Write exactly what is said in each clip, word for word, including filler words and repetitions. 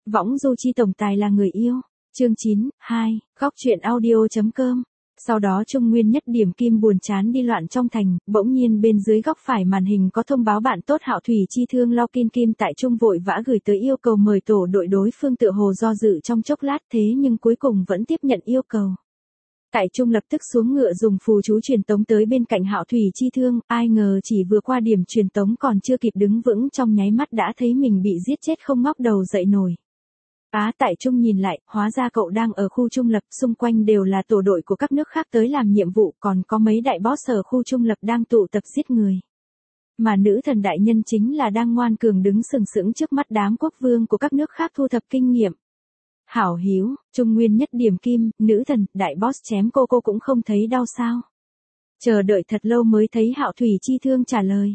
Võng du chi tổng tài là người yêu. Chương chín, hai, góc truyện audio.com. Sau đó Trung Nguyên Nhất Điểm Kim buồn chán đi loạn trong thành, bỗng nhiên bên dưới góc phải màn hình có thông báo bạn tốt Hạo Thủy Chi Thương Lo Kin Kim tại Trung vội vã gửi tới yêu cầu mời tổ đội đối phương tựa hồ do dự trong chốc lát thế nhưng cuối cùng vẫn tiếp nhận yêu cầu. Tại Trung lập tức xuống ngựa dùng phù chú truyền tống tới bên cạnh Hạo Thủy Chi Thương, ai ngờ chỉ vừa qua điểm truyền tống còn chưa kịp đứng vững trong nháy mắt đã thấy mình bị giết chết không ngóc đầu dậy nổi. Á Tại Trung nhìn lại, hóa ra cậu đang ở khu trung lập, xung quanh đều là tổ đội của các nước khác tới làm nhiệm vụ, còn có mấy đại boss ở khu trung lập đang tụ tập giết người. Mà nữ thần đại nhân chính là đang ngoan cường đứng sừng sững trước mắt đám quốc vương của các nước khác thu thập kinh nghiệm. Hảo Hiếu, Trung Nguyên Nhất Điểm Kim, nữ thần, đại boss chém cô cô cũng không thấy đau sao? Chờ đợi thật lâu mới thấy Hạo Thủy Chi Thương trả lời.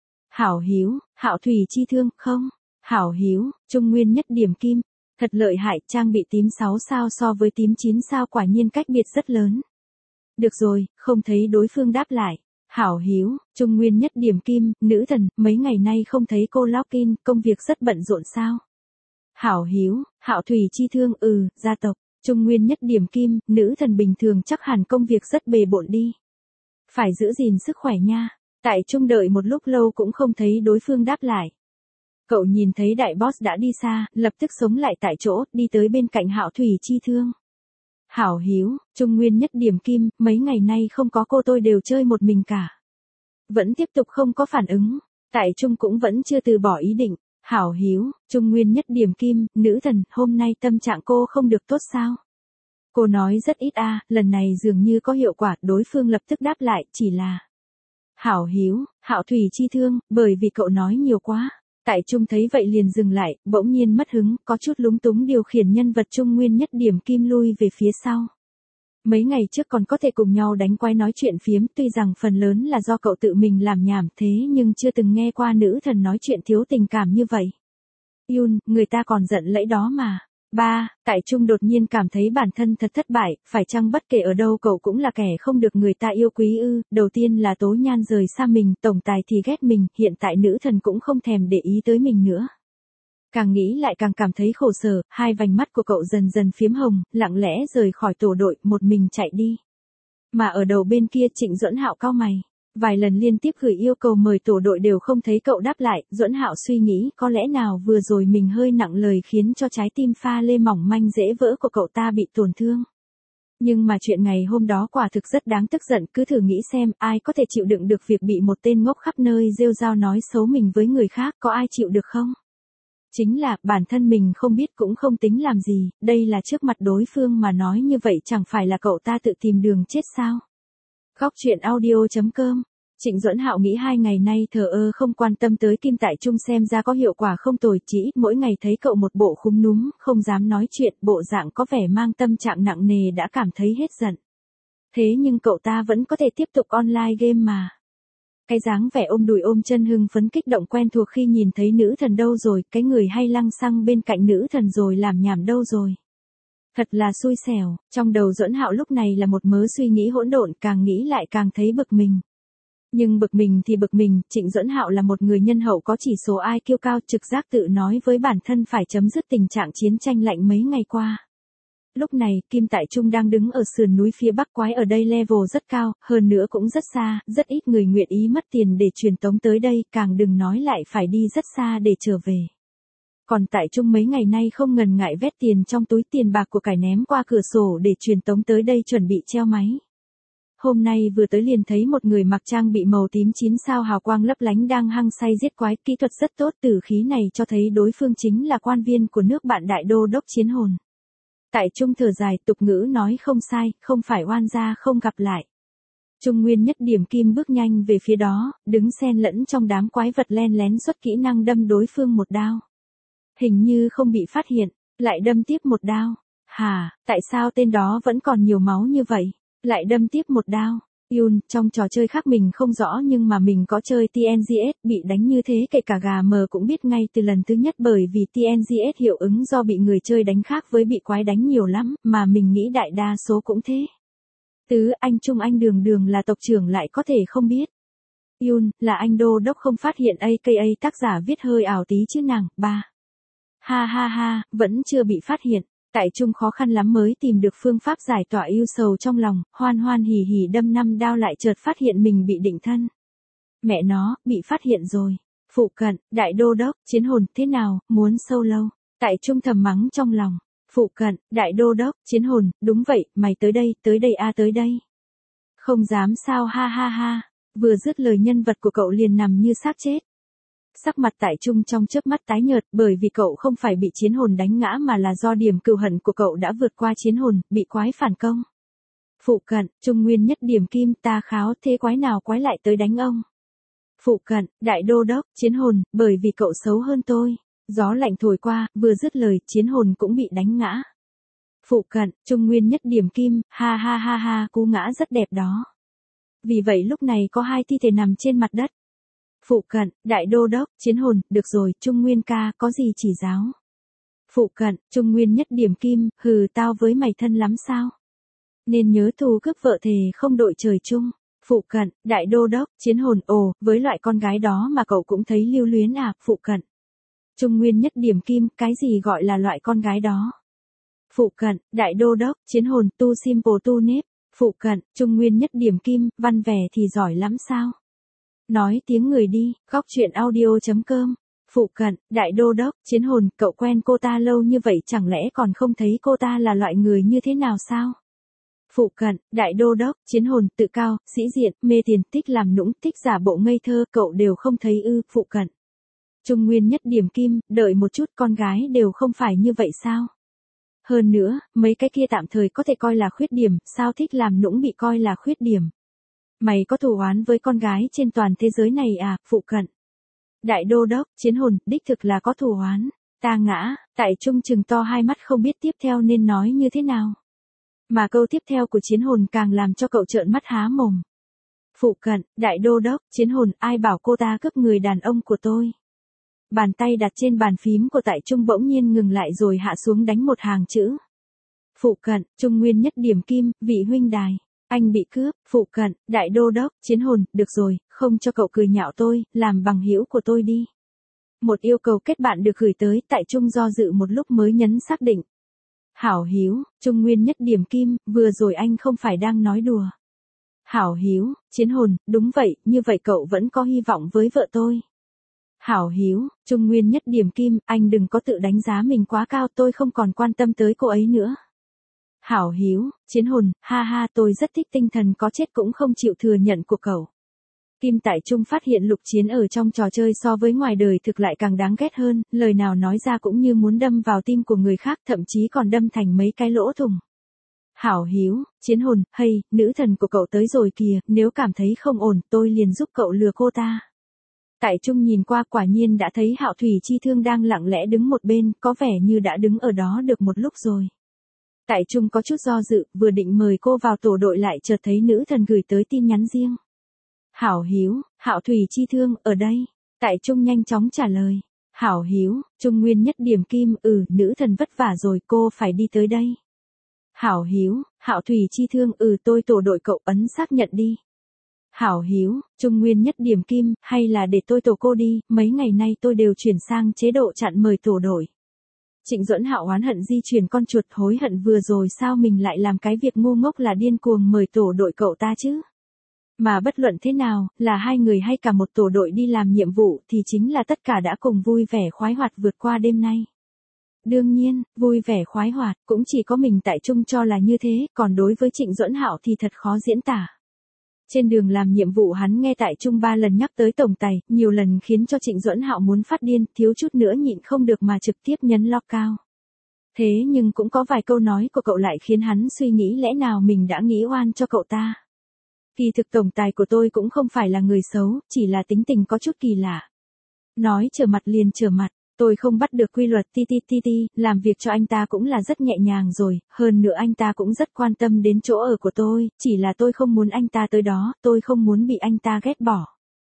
Hảo Hiếu, Hạo Thủy Chi Thương, không. Hảo Hiếu, Trung Nguyên Nhất Điểm Kim. Thật lợi hại, trang bị tím sáu sao so với tím chín sao quả nhiên cách biệt rất lớn. Được rồi, không thấy đối phương đáp lại. Hảo Hiếu, Trung Nguyên Nhất Điểm Kim, nữ thần, mấy ngày nay không thấy cô Lockin, công việc rất bận rộn sao? Hảo Hiếu, Hạo Thủy Chi Thương, ừ, gia tộc, Trung Nguyên Nhất Điểm Kim, nữ thần bình thường chắc hẳn công việc rất bề bộn đi. Phải giữ gìn sức khỏe nha. Tại Trung đợi một lúc lâu cũng không thấy đối phương đáp lại. Cậu nhìn thấy đại boss đã đi xa, lập tức sống lại tại chỗ, đi tới bên cạnh Hạo Thủy Chi Thương. Hảo Hiếu, Trung Nguyên Nhất Điểm Kim, mấy ngày nay không có cô tôi đều chơi một mình cả. Vẫn tiếp tục không có phản ứng, tại Trung cũng vẫn chưa từ bỏ ý định. Hảo Hiếu, Trung Nguyên Nhất Điểm Kim, nữ thần, hôm nay tâm trạng cô không được tốt sao? Cô nói rất ít a, lần này dường như có hiệu quả, đối phương lập tức đáp lại, chỉ là. Hảo Hiếu, Hạo Thủy Chi Thương, bởi vì cậu nói nhiều quá. Tại Trung thấy vậy liền dừng lại, bỗng nhiên mất hứng, có chút lúng túng điều khiển nhân vật Trung Nguyên Nhất Điểm Kim lui về phía sau. Mấy ngày trước còn có thể cùng nhau đánh quái nói chuyện phiếm, tuy rằng phần lớn là do cậu tự mình làm nhảm thế nhưng chưa từng nghe qua nữ thần nói chuyện thiếu tình cảm như vậy. Yun, người ta còn giận lẫy đó mà. Ba, Tại Trung đột nhiên cảm thấy bản thân thật thất bại, phải chăng bất kể ở đâu cậu cũng là kẻ không được người ta yêu quý ư, đầu tiên là Tố Nhan rời xa mình, tổng tài thì ghét mình, hiện tại nữ thần cũng không thèm để ý tới mình nữa. Càng nghĩ lại càng cảm thấy khổ sở, hai vành mắt của cậu dần dần phiếm hồng, lặng lẽ rời khỏi tổ đội, một mình chạy đi. Mà ở đầu bên kia Trịnh Duẫn Hạo cau mày. Vài lần liên tiếp gửi yêu cầu mời tổ đội đều không thấy cậu đáp lại, Duẫn Hạo suy nghĩ có lẽ nào vừa rồi mình hơi nặng lời khiến cho trái tim pha lê mỏng manh dễ vỡ của cậu ta bị tổn thương. Nhưng mà chuyện ngày hôm đó quả thực rất đáng tức giận, cứ thử nghĩ xem ai có thể chịu đựng được việc bị một tên ngốc khắp nơi rêu rao nói xấu mình với người khác, có ai chịu được không? Chính là, bản thân mình không biết cũng không tính làm gì, đây là trước mặt đối phương mà nói như vậy chẳng phải là cậu ta tự tìm đường chết sao? Góc truyện audio.com. Trịnh Duẫn Hạo nghĩ hai ngày nay thờ ơ không quan tâm tới Kim Tại Trung xem ra có hiệu quả không tồi, chỉ ít mỗi ngày thấy cậu một bộ khúm núm, không dám nói chuyện, bộ dạng có vẻ mang tâm trạng nặng nề đã cảm thấy hết giận. Thế nhưng cậu ta vẫn có thể tiếp tục online game mà. Cái dáng vẻ ôm đùi ôm chân hưng phấn kích động quen thuộc khi nhìn thấy nữ thần đâu rồi, cái người hay lăng xăng bên cạnh nữ thần rồi làm nhảm đâu rồi. Thật là xui xẻo, trong đầu Duẫn Hạo lúc này là một mớ suy nghĩ hỗn độn, càng nghĩ lại càng thấy bực mình. Nhưng bực mình thì bực mình, Trịnh Duẫn Hạo là một người nhân hậu có chỉ số i kiu cao, trực giác tự nói với bản thân phải chấm dứt tình trạng chiến tranh lạnh mấy ngày qua. Lúc này, Kim Tại Trung đang đứng ở sườn núi phía bắc, quái ở đây level rất cao, hơn nữa cũng rất xa, rất ít người nguyện ý mất tiền để truyền tống tới đây, càng đừng nói lại phải đi rất xa để trở về. Còn Tại Trung mấy ngày nay không ngần ngại vét tiền trong túi tiền bạc của cải ném qua cửa sổ để truyền tống tới đây chuẩn bị treo máy. Hôm nay vừa tới liền thấy một người mặc trang bị màu tím chín sao hào quang lấp lánh đang hăng say giết quái, kỹ thuật rất tốt, tử khí này cho thấy đối phương chính là quan viên của nước bạn đại đô đốc chiến hồn. Tại Trung thở dài, tục ngữ nói không sai, không phải oan gia không gặp lại. Trung Nguyên Nhất Điểm Kim bước nhanh về phía đó, đứng xen lẫn trong đám quái vật len lén xuất kỹ năng đâm đối phương một đao. Hình như không bị phát hiện, lại đâm tiếp một đao. Hà, tại sao tên đó vẫn còn nhiều máu như vậy? Lại đâm tiếp một đao. Yun, trong trò chơi khác mình không rõ nhưng mà mình có chơi tê en giê ét, bị đánh như thế kể cả gà mờ cũng biết ngay từ lần thứ nhất, bởi vì tê en giê ét hiệu ứng do bị người chơi đánh khác với bị quái đánh nhiều lắm, mà mình nghĩ đại đa số cũng thế. Tứ, anh Trung anh đường đường là tộc trưởng lại có thể không biết. Yun, là anh đô đốc không phát hiện a ca a tác giả viết hơi ảo tí chứ nàng. Ba. Ha ha ha, vẫn chưa bị phát hiện. Tại Trung khó khăn lắm mới tìm được phương pháp giải tỏa ưu sầu trong lòng, hoan hoan hỉ hỉ đâm năm đao lại chợt phát hiện mình bị định thân. Mẹ nó, bị phát hiện rồi. Phụ cận, đại đô đốc, chiến hồn, thế nào, muốn solo. Tại Trung thầm mắng trong lòng. Phụ cận, đại đô đốc, chiến hồn, đúng vậy, mày tới đây, tới đây a tới đây. Không dám sao ha ha ha. Vừa dứt lời nhân vật của cậu liền nằm như xác chết. Sắc mặt Tại Trung trong chớp mắt tái nhợt bởi vì cậu không phải bị chiến hồn đánh ngã mà là do điểm cừu hận của cậu đã vượt qua chiến hồn, bị quái phản công. Phụ cận, Trung Nguyên nhất điểm kim ta kháo thế quái nào quái lại tới đánh ông. Phụ cận, đại đô đốc, chiến hồn, bởi vì cậu xấu hơn tôi. Gió lạnh thổi qua, vừa dứt lời, chiến hồn cũng bị đánh ngã. Phụ cận, Trung Nguyên nhất điểm kim, ha ha ha ha, cú ngã rất đẹp đó. Vì vậy lúc này có hai thi thể nằm trên mặt đất. Phụ cận, đại đô đốc, chiến hồn, được rồi, Trung Nguyên ca, có gì chỉ giáo. Phụ cận, Trung Nguyên nhất điểm kim, hừ tao với mày thân lắm sao. Nên nhớ thù cướp vợ thề không đội trời chung. Phụ cận, đại đô đốc, chiến hồn, ồ, với loại con gái đó mà cậu cũng thấy lưu luyến à, phụ cận. Trung Nguyên nhất điểm kim, cái gì gọi là loại con gái đó. Phụ cận, đại đô đốc, chiến hồn, tu simple tu nếp. Phụ cận, Trung Nguyên nhất điểm kim, văn vẻ thì giỏi lắm sao. Nói tiếng người đi, góc chuyện audio chấm com. Phụ cận, đại đô đốc, chiến hồn, cậu quen cô ta lâu như vậy chẳng lẽ còn không thấy cô ta là loại người như thế nào sao? Phụ cận, đại đô đốc, chiến hồn, tự cao, sĩ diện, mê tiền, thích làm nũng, thích giả bộ ngây thơ, cậu đều không thấy ư, phụ cận. Trung Nguyên nhất điểm kim, đợi một chút, con gái đều không phải như vậy sao? Hơn nữa, mấy cái kia tạm thời có thể coi là khuyết điểm, sao thích làm nũng bị coi là khuyết điểm? Mày có thù oán với con gái trên toàn thế giới này à, phụ cận. Đại đô đốc, chiến hồn, đích thực là có thù oán. Ta ngã, Tại Trung chừng to hai mắt không biết tiếp theo nên nói như thế nào. Mà câu tiếp theo của chiến hồn càng làm cho cậu trợn mắt há mồm. Phụ cận, đại đô đốc, chiến hồn, ai bảo cô ta cướp người đàn ông của tôi. Bàn tay đặt trên bàn phím của Tại Trung bỗng nhiên ngừng lại rồi hạ xuống đánh một hàng chữ. Phụ cận, Trung Nguyên nhất điểm kim, vị huynh đài. Anh bị cướp, phụ cận, đại đô đốc, chiến hồn, được rồi, không cho cậu cười nhạo tôi, làm bằng hữu của tôi đi. Một yêu cầu kết bạn được gửi tới, Tại Trung do dự một lúc mới nhấn xác định. Hảo hữu, Trung Nguyên nhất điểm kim, vừa rồi anh không phải đang nói đùa. Hảo hữu, chiến hồn, đúng vậy, như vậy cậu vẫn có hy vọng với vợ tôi. Hảo hữu, Trung Nguyên nhất điểm kim, anh đừng có tự đánh giá mình quá cao, tôi không còn quan tâm tới cô ấy nữa. Hảo hữu, chiến hồn, ha ha tôi rất thích tinh thần có chết cũng không chịu thừa nhận của cậu. Kim Tại Trung phát hiện Lục Chiến ở trong trò chơi so với ngoài đời thực lại càng đáng ghét hơn, lời nào nói ra cũng như muốn đâm vào tim của người khác, thậm chí còn đâm thành mấy cái lỗ thủng. Hảo hữu, chiến hồn, hay, nữ thần của cậu tới rồi kìa, nếu cảm thấy không ổn, tôi liền giúp cậu lừa cô ta. Tại Trung nhìn qua quả nhiên đã thấy Hạo Thủy Chi Thương đang lặng lẽ đứng một bên, có vẻ như đã đứng ở đó được một lúc rồi. Tại Trung có chút do dự, vừa định mời cô vào tổ đội lại chợt thấy nữ thần gửi tới tin nhắn riêng. Hảo hữu, Hạo Thủy Chi Thương, ở đây. Tại Trung nhanh chóng trả lời. Hảo hữu, Trung Nguyên nhất điểm kim, ừ, nữ thần vất vả rồi, cô phải đi tới đây. Hảo hữu, Hạo Thủy Chi Thương, ừ, tôi tổ đội cậu, ấn xác nhận đi. Hảo hữu, Trung Nguyên nhất điểm kim, hay là để tôi tổ cô đi, mấy ngày nay tôi đều chuyển sang chế độ chặn mời tổ đội. Trịnh Duẫn Hạo oán hận di chuyển con chuột, hối hận vừa rồi sao mình lại làm cái việc ngu ngốc là điên cuồng mời tổ đội cậu ta chứ. Mà bất luận thế nào, là hai người hay cả một tổ đội đi làm nhiệm vụ thì chính là tất cả đã cùng vui vẻ khoái hoạt vượt qua đêm nay. Đương nhiên, vui vẻ khoái hoạt cũng chỉ có mình Tại Trung cho là như thế, còn đối với Trịnh Duẫn Hạo thì thật khó diễn tả. Trên đường làm nhiệm vụ hắn nghe Tại Trung ba lần nhắc tới tổng tài, nhiều lần khiến cho Trịnh Duẫn Hạo muốn phát điên, thiếu chút nữa nhịn không được mà trực tiếp nhấn lock cao. Thế nhưng cũng có vài câu nói của cậu lại khiến hắn suy nghĩ lẽ nào mình đã nghĩ oan cho cậu ta. Kỳ thực tổng tài của tôi cũng không phải là người xấu, chỉ là tính tình có chút kỳ lạ. Nói trở mặt liền trở mặt, tôi không bắt được quy luật ti ti ti ti, làm việc cho anh ta cũng là rất nhẹ nhàng rồi, hơn nữa anh ta cũng rất quan tâm đến chỗ ở của tôi, chỉ là tôi không muốn anh ta tới đó, tôi không muốn bị anh ta ghét bỏ.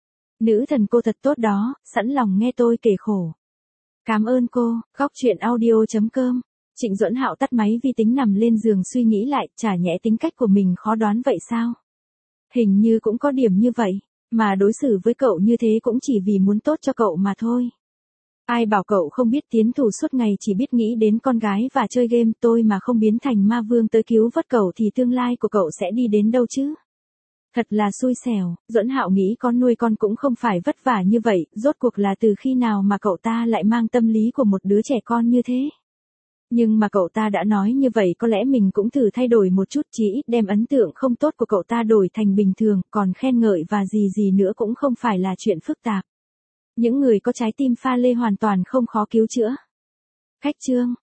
Nữ thần cô thật tốt đó, sẵn lòng nghe tôi kể khổ. Cảm ơn cô, góc chuyện audio chấm com. Trịnh Duẫn Hạo tắt máy vi tính nằm lên giường suy nghĩ lại, chả nhẽ tính cách của mình khó đoán vậy sao? Hình như cũng có điểm như vậy, mà đối xử với cậu như thế cũng chỉ vì muốn tốt cho cậu mà thôi. Ai bảo cậu không biết tiến thủ suốt ngày chỉ biết nghĩ đến con gái và chơi game, tôi mà không biến thành ma vương tới cứu vớt cậu thì tương lai của cậu sẽ đi đến đâu chứ? Thật là xui xẻo, Duẫn Hạo nghĩ con nuôi con cũng không phải vất vả như vậy, rốt cuộc là từ khi nào mà cậu ta lại mang tâm lý của một đứa trẻ con như thế? Nhưng mà cậu ta đã nói như vậy có lẽ mình cũng thử thay đổi một chút, chỉ ít đem ấn tượng không tốt của cậu ta đổi thành bình thường, còn khen ngợi và gì gì nữa cũng không phải là chuyện phức tạp. Những người có trái tim pha lê hoàn toàn không khó cứu chữa. Khách chương